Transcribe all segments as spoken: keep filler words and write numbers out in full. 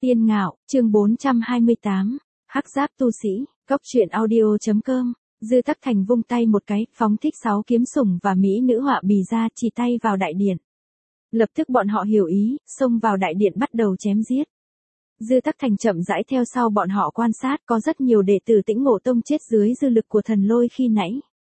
Tiên Ngạo, chương bốn trăm hai mươi tám, Hắc Giáp tu sĩ, Cốc truyện audio.com, Dư Tắc Thành vung tay một cái, phóng thích sáu kiếm sủng và mỹ nữ họa bì ra, chỉ tay vào đại điện. Lập tức bọn họ hiểu ý, xông vào đại điện bắt đầu chém giết. Dư Tắc Thành chậm rãi theo sau bọn họ quan sát, có rất nhiều đệ tử Tĩnh Ngộ Tông chết dưới dư lực của thần lôi khi nãy.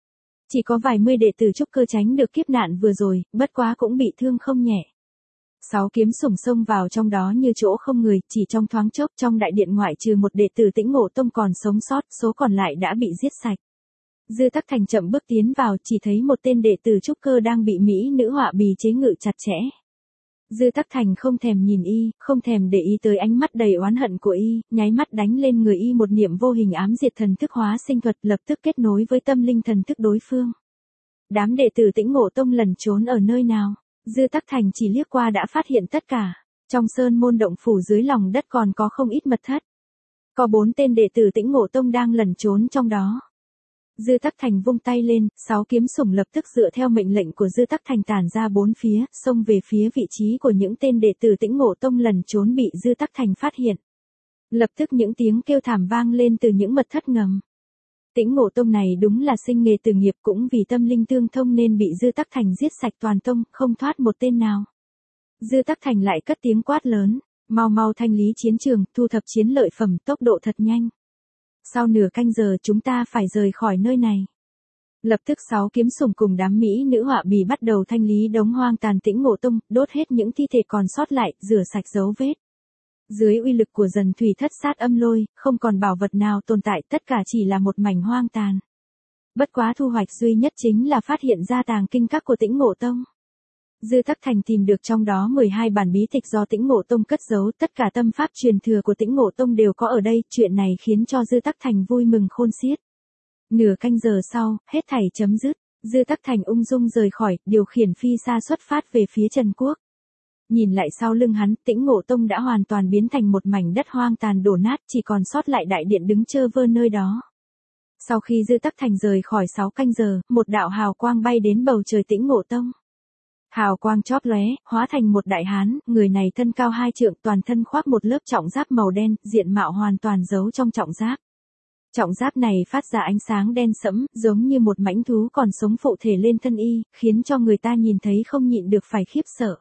Chỉ có vài mươi đệ tử trúc cơ tránh được kiếp nạn vừa rồi, bất quá cũng bị thương không nhẹ. Sáu kiếm sủng xông vào trong đó như chỗ không người, chỉ trong thoáng chốc trong đại điện ngoại trừ một đệ tử Tĩnh Ngộ Tông còn sống sót, số còn lại đã bị giết sạch. Dư Tắc Thành chậm bước tiến vào, chỉ thấy một tên đệ tử trúc cơ đang bị mỹ nữ họa bì chế ngự chặt chẽ. Dư Tắc Thành không thèm nhìn y, không thèm để ý tới ánh mắt đầy oán hận của y, nháy mắt đánh lên người y một niệm vô hình ám diệt thần thức hóa sinh thuật, lập tức kết nối với tâm linh thần thức đối phương. Đám đệ tử Tĩnh Ngộ Tông lẩn trốn ở nơi nào? Dư Tắc Thành chỉ liếc qua đã phát hiện tất cả. Trong sơn môn động phủ dưới lòng đất còn có không ít mật thất. Có bốn tên đệ tử Tĩnh Ngộ Tông đang lẩn trốn trong đó. Dư Tắc Thành vung tay lên, sáu kiếm sủng lập tức dựa theo mệnh lệnh của Dư Tắc Thành tản ra bốn phía, xông về phía vị trí của những tên đệ tử Tĩnh Ngộ Tông lẩn trốn bị Dư Tắc Thành phát hiện. Lập tức những tiếng kêu thảm vang lên từ những mật thất ngầm. Tĩnh Ngộ Tông này đúng là sinh nghề từ nghiệp, cũng vì tâm linh tương thông nên bị Dư Tắc Thành giết sạch toàn tông, không thoát một tên nào. Dư Tắc Thành lại cất tiếng quát lớn, mau mau thanh lý chiến trường, thu thập chiến lợi phẩm, tốc độ thật nhanh. Sau nửa canh giờ chúng ta phải rời khỏi nơi này. Lập tức sáu kiếm sủng cùng đám mỹ nữ họa bì bắt đầu thanh lý đống hoang tàn Tĩnh Ngộ Tông, đốt hết những thi thể còn sót lại, rửa sạch dấu vết. Dưới uy lực của dần thủy thất sát âm lôi, không còn bảo vật nào tồn tại, tất cả chỉ là một mảnh hoang tàn. Bất quá thu hoạch duy nhất chính là phát hiện ra tàng kinh các của Tĩnh Ngộ Tông. Dư Tắc Thành tìm được trong đó mười hai bản bí tịch do Tĩnh Ngộ Tông cất giấu, tất cả tâm pháp truyền thừa của Tĩnh Ngộ Tông đều có ở đây, chuyện này khiến cho Dư Tắc Thành vui mừng khôn xiết. Nửa canh giờ sau, hết thảy chấm dứt, Dư Tắc Thành ung dung rời khỏi, điều khiển phi xa xuất phát về phía Trần Quốc. Nhìn lại sau lưng hắn, Tĩnh Ngộ Tông đã hoàn toàn biến thành một mảnh đất hoang tàn đổ nát, chỉ còn sót lại đại điện đứng trơ vơ nơi đó. Sau khi Dư Tắc Thành rời khỏi sáu canh giờ, một đạo hào quang bay đến bầu trời Tĩnh Ngộ Tông. Hào quang chóp lóe, hóa thành một đại hán, người này thân cao hai trượng, toàn thân khoác một lớp trọng giáp màu đen, diện mạo hoàn toàn giấu trong trọng giáp. Trọng giáp này phát ra ánh sáng đen sẫm, giống như một mãnh thú còn sống phụ thể lên thân y, khiến cho người ta nhìn thấy không nhịn được phải khiếp sợ.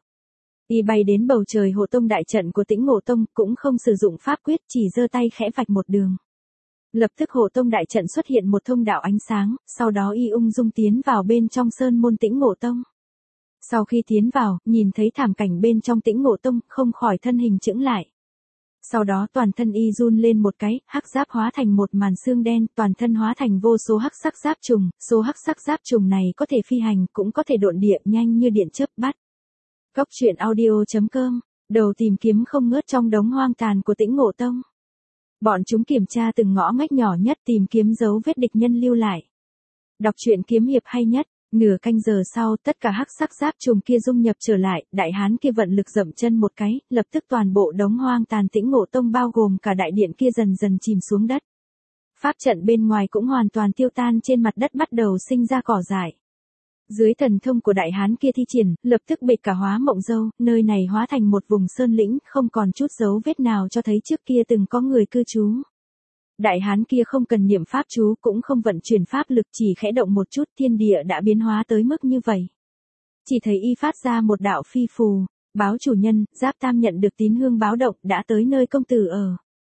Y bay đến bầu trời hộ tông đại trận của Tĩnh Ngộ Tông, cũng không sử dụng pháp quyết, chỉ giơ tay khẽ vạch một đường. Lập tức hộ tông đại trận xuất hiện một thông đạo ánh sáng, sau đó y ung dung tiến vào bên trong sơn môn Tĩnh Ngộ Tông. Sau khi tiến vào, nhìn thấy thảm cảnh bên trong Tĩnh Ngộ Tông, không khỏi thân hình chững lại. Sau đó toàn thân y run lên một cái, hắc giáp hóa thành một màn xương đen, toàn thân hóa thành vô số hắc sắc giáp trùng, số hắc sắc giáp trùng này có thể phi hành, cũng có thể độn địa, nhanh như điện chớp bắt. Cốc truyện audio.com, đầu tìm kiếm không ngớt trong đống hoang tàn của Tĩnh Ngộ Tông. Bọn chúng kiểm tra từng ngõ ngách nhỏ nhất, tìm kiếm dấu vết địch nhân lưu lại. Đọc truyện kiếm hiệp hay nhất. Nửa canh giờ sau, tất cả hắc sắc giáp trùng kia dung nhập trở lại, đại hán kia vận lực dậm chân một cái, lập tức toàn bộ đống hoang tàn Tĩnh Ngộ Tông bao gồm cả đại điện kia dần dần chìm xuống đất. Pháp trận bên ngoài cũng hoàn toàn tiêu tan, trên mặt đất bắt đầu sinh ra cỏ dại. Dưới thần thông của đại hán kia thi triển, lập tức bệt cả Hóa Mộng Dâu, nơi này hóa thành một vùng sơn lĩnh, không còn chút dấu vết nào cho thấy trước kia từng có người cư trú. Đại hán kia không cần niệm pháp chú, cũng không vận chuyển pháp lực, chỉ khẽ động một chút, thiên địa đã biến hóa tới mức như vậy. Chỉ thấy y phát ra một đạo phi phù, báo chủ nhân, Giáp Tam nhận được tín hương báo động, đã tới nơi công tử ở.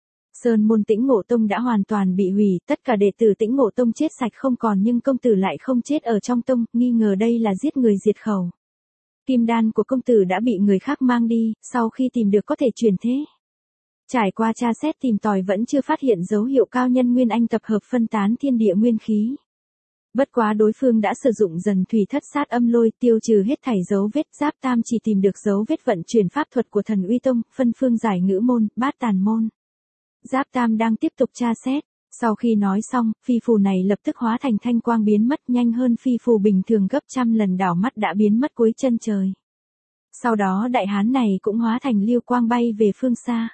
Sơn môn Tĩnh Ngộ Tông đã hoàn toàn bị hủy, tất cả đệ tử Tĩnh Ngộ Tông chết sạch không còn, nhưng công tử lại không chết ở trong tông, nghi ngờ đây là giết người diệt khẩu. Kim đan của công tử đã bị người khác mang đi, sau khi tìm được có thể chuyển thế. Trải qua tra xét tìm tòi vẫn chưa phát hiện dấu hiệu cao nhân nguyên anh tập hợp phân tán thiên địa nguyên khí. Bất quá đối phương đã sử dụng dần thủy thất sát âm lôi, tiêu trừ hết thảy dấu vết. Giáp Tam chỉ tìm được dấu vết vận chuyển pháp thuật của Thần Uy Tông, phân phương giải ngữ môn, bát tàn môn. Giáp Tam đang tiếp tục tra xét. Sau khi nói xong, phi phù này lập tức hóa thành thanh quang biến mất, nhanh hơn phi phù bình thường gấp trăm lần, đảo mắt đã biến mất cuối chân trời. Sau đó đại hán này cũng hóa thành lưu quang bay về phương xa.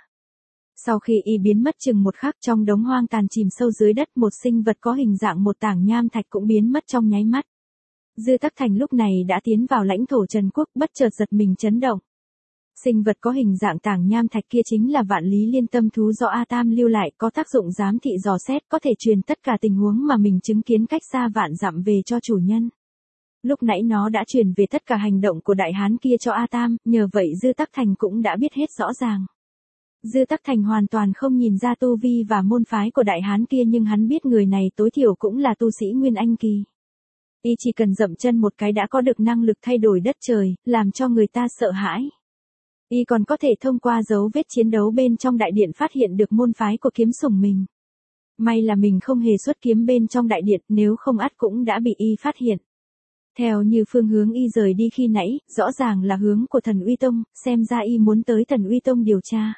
Sau khi y biến mất chừng một khắc, trong đống hoang tàn chìm sâu dưới đất, một sinh vật có hình dạng một tảng nham thạch cũng biến mất trong nháy mắt. Dư Tắc Thành lúc này đã tiến vào lãnh thổ Trần Quốc, bất chợt giật mình chấn động. Sinh vật có hình dạng tảng nham thạch kia chính là vạn lý liên tâm thú do A Tam lưu lại, có tác dụng giám thị dò xét, có thể truyền tất cả tình huống mà mình chứng kiến cách xa vạn dặm về cho chủ nhân. Lúc nãy nó đã truyền về tất cả hành động của đại hán kia cho A Tam, nhờ vậy Dư Tắc Thành cũng đã biết hết rõ ràng. Dư Tắc Thành hoàn toàn không nhìn ra tu vi và môn phái của đại hán kia, nhưng hắn biết người này tối thiểu cũng là tu sĩ Nguyên Anh kỳ. Y chỉ cần dậm chân một cái đã có được năng lực thay đổi đất trời, làm cho người ta sợ hãi. Y còn có thể thông qua dấu vết chiến đấu bên trong đại điện phát hiện được môn phái của kiếm sủng mình. May là mình không hề xuất kiếm bên trong đại điện, nếu không ắt cũng đã bị Y phát hiện. Theo như phương hướng Y rời đi khi nãy, rõ ràng là hướng của Thần Uy Tông, xem ra Y muốn tới Thần Uy Tông điều tra.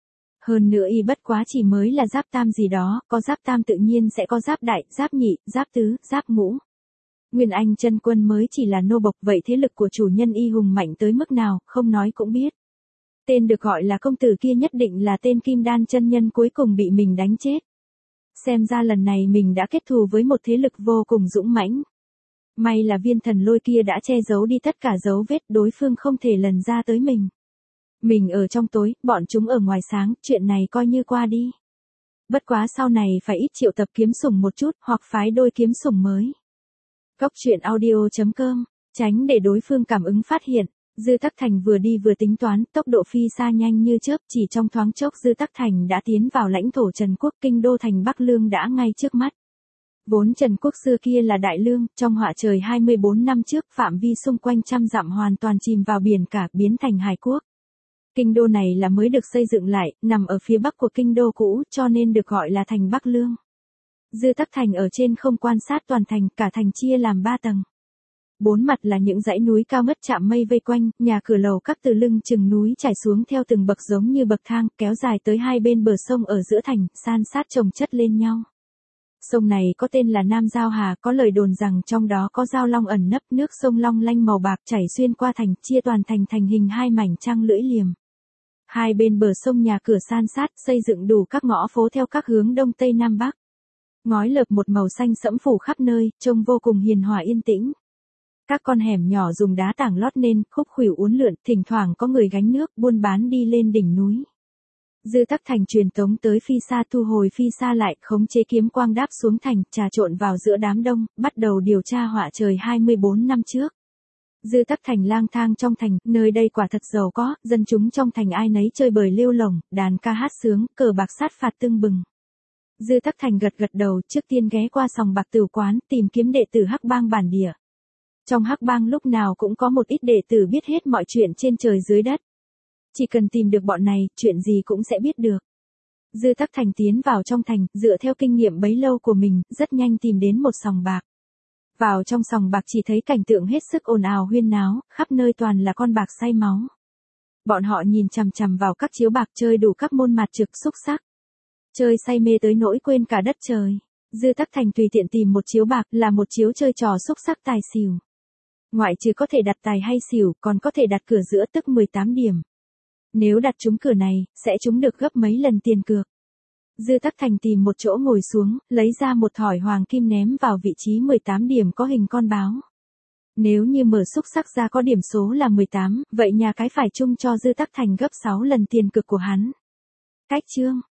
Hơn nữa Y bất quá chỉ mới là giáp tam gì đó, có giáp tam tự nhiên sẽ có giáp đại, giáp nhị, giáp tứ, giáp ngũ. Nguyên Anh chân quân mới chỉ là nô bộc, vậy thế lực của chủ nhân Y hùng mạnh tới mức nào, không nói cũng biết. Tên được gọi là công tử kia nhất định là tên Kim Đan chân nhân cuối cùng bị mình đánh chết. Xem ra lần này mình đã kết thù với một thế lực vô cùng dũng mãnh. May là viên thần lôi kia đã che giấu đi tất cả dấu vết, đối phương không thể lần ra tới mình. Mình ở trong tối, bọn chúng ở ngoài sáng, chuyện này coi như qua đi. Bất quá sau này phải ít triệu tập kiếm sủng một chút, hoặc phái đôi kiếm sủng mới. Cốc truyện audio chấm com, tránh để đối phương cảm ứng phát hiện. Dư Tắc Thành vừa đi vừa tính toán, tốc độ phi xa nhanh như chớp, chỉ trong thoáng chốc Dư Tắc Thành đã tiến vào lãnh thổ Trần Quốc, kinh đô thành Bắc Lương đã ngay trước mắt. Vốn Trần Quốc xưa kia là Đại Lương, trong họa trời hai mươi bốn năm trước, phạm vi xung quanh trăm dặm hoàn toàn chìm vào biển cả, biến thành hải quốc. Kinh đô này là mới được xây dựng lại, nằm ở phía bắc của kinh đô cũ, cho nên được gọi là thành Bắc Lương. Dư Tắc Thành ở trên không quan sát toàn thành, cả thành chia làm ba tầng. Bốn mặt là những dãy núi cao ngất chạm mây vây quanh, nhà cửa lầu các từ lưng chừng núi trải xuống theo từng bậc giống như bậc thang, kéo dài tới hai bên bờ sông ở giữa thành, san sát chồng chất lên nhau. Sông này có tên là Nam Giao Hà, có lời đồn rằng trong đó có giao long ẩn nấp, nước sông long lanh màu bạc chảy xuyên qua thành, chia toàn thành thành hình hai mảnh trăng lưỡi liềm. Hai bên bờ sông nhà cửa san sát, xây dựng đủ các ngõ phố theo các hướng đông tây nam bắc. Ngói lợp một màu xanh sẫm phủ khắp nơi, trông vô cùng hiền hòa yên tĩnh. Các con hẻm nhỏ dùng đá tảng lót nên, khúc khuỷu uốn lượn, thỉnh thoảng có người gánh nước, buôn bán đi lên đỉnh núi. Dư Tắc Thành truyền tống tới phi xa, thu hồi phi xa lại, khống chế kiếm quang đáp xuống thành, trà trộn vào giữa đám đông, bắt đầu điều tra họa trời hai mươi bốn năm trước. Dư Tắc Thành lang thang trong thành, nơi đây quả thật giàu có, dân chúng trong thành ai nấy chơi bời lêu lổng, đàn ca hát sướng, cờ bạc sát phạt tưng bừng. Dư Tắc Thành gật gật đầu, trước tiên ghé qua sòng bạc tửu quán, tìm kiếm đệ tử Hắc Bang bản địa. Trong Hắc Bang lúc nào cũng có một ít đệ tử biết hết mọi chuyện trên trời dưới đất. Chỉ cần tìm được bọn này, chuyện gì cũng sẽ biết được. Dư Tắc Thành tiến vào trong thành, dựa theo kinh nghiệm bấy lâu của mình, rất nhanh tìm đến một sòng bạc. Vào trong sòng bạc chỉ thấy cảnh tượng hết sức ồn ào huyên náo, khắp nơi toàn là con bạc say máu. Bọn họ nhìn chằm chằm vào các chiếu bạc chơi đủ các môn mặt trực xúc sắc. Chơi say mê tới nỗi quên cả đất trời. Dư Tắc Thành tùy tiện tìm một chiếu bạc, là một chiếu chơi trò xúc sắc tài xỉu. Ngoại trừ có thể đặt tài hay xỉu, còn có thể đặt cửa giữa tức mười tám điểm. Nếu đặt trúng cửa này, sẽ trúng được gấp mấy lần tiền cược. Dư Tắc Thành tìm một chỗ ngồi xuống, lấy ra một thỏi hoàng kim ném vào vị trí mười tám điểm có hình con báo. Nếu như mở xúc sắc ra có điểm số là mười tám, vậy nhà cái phải chung cho Dư Tắc Thành gấp sáu lần tiền cược của hắn. Cách chương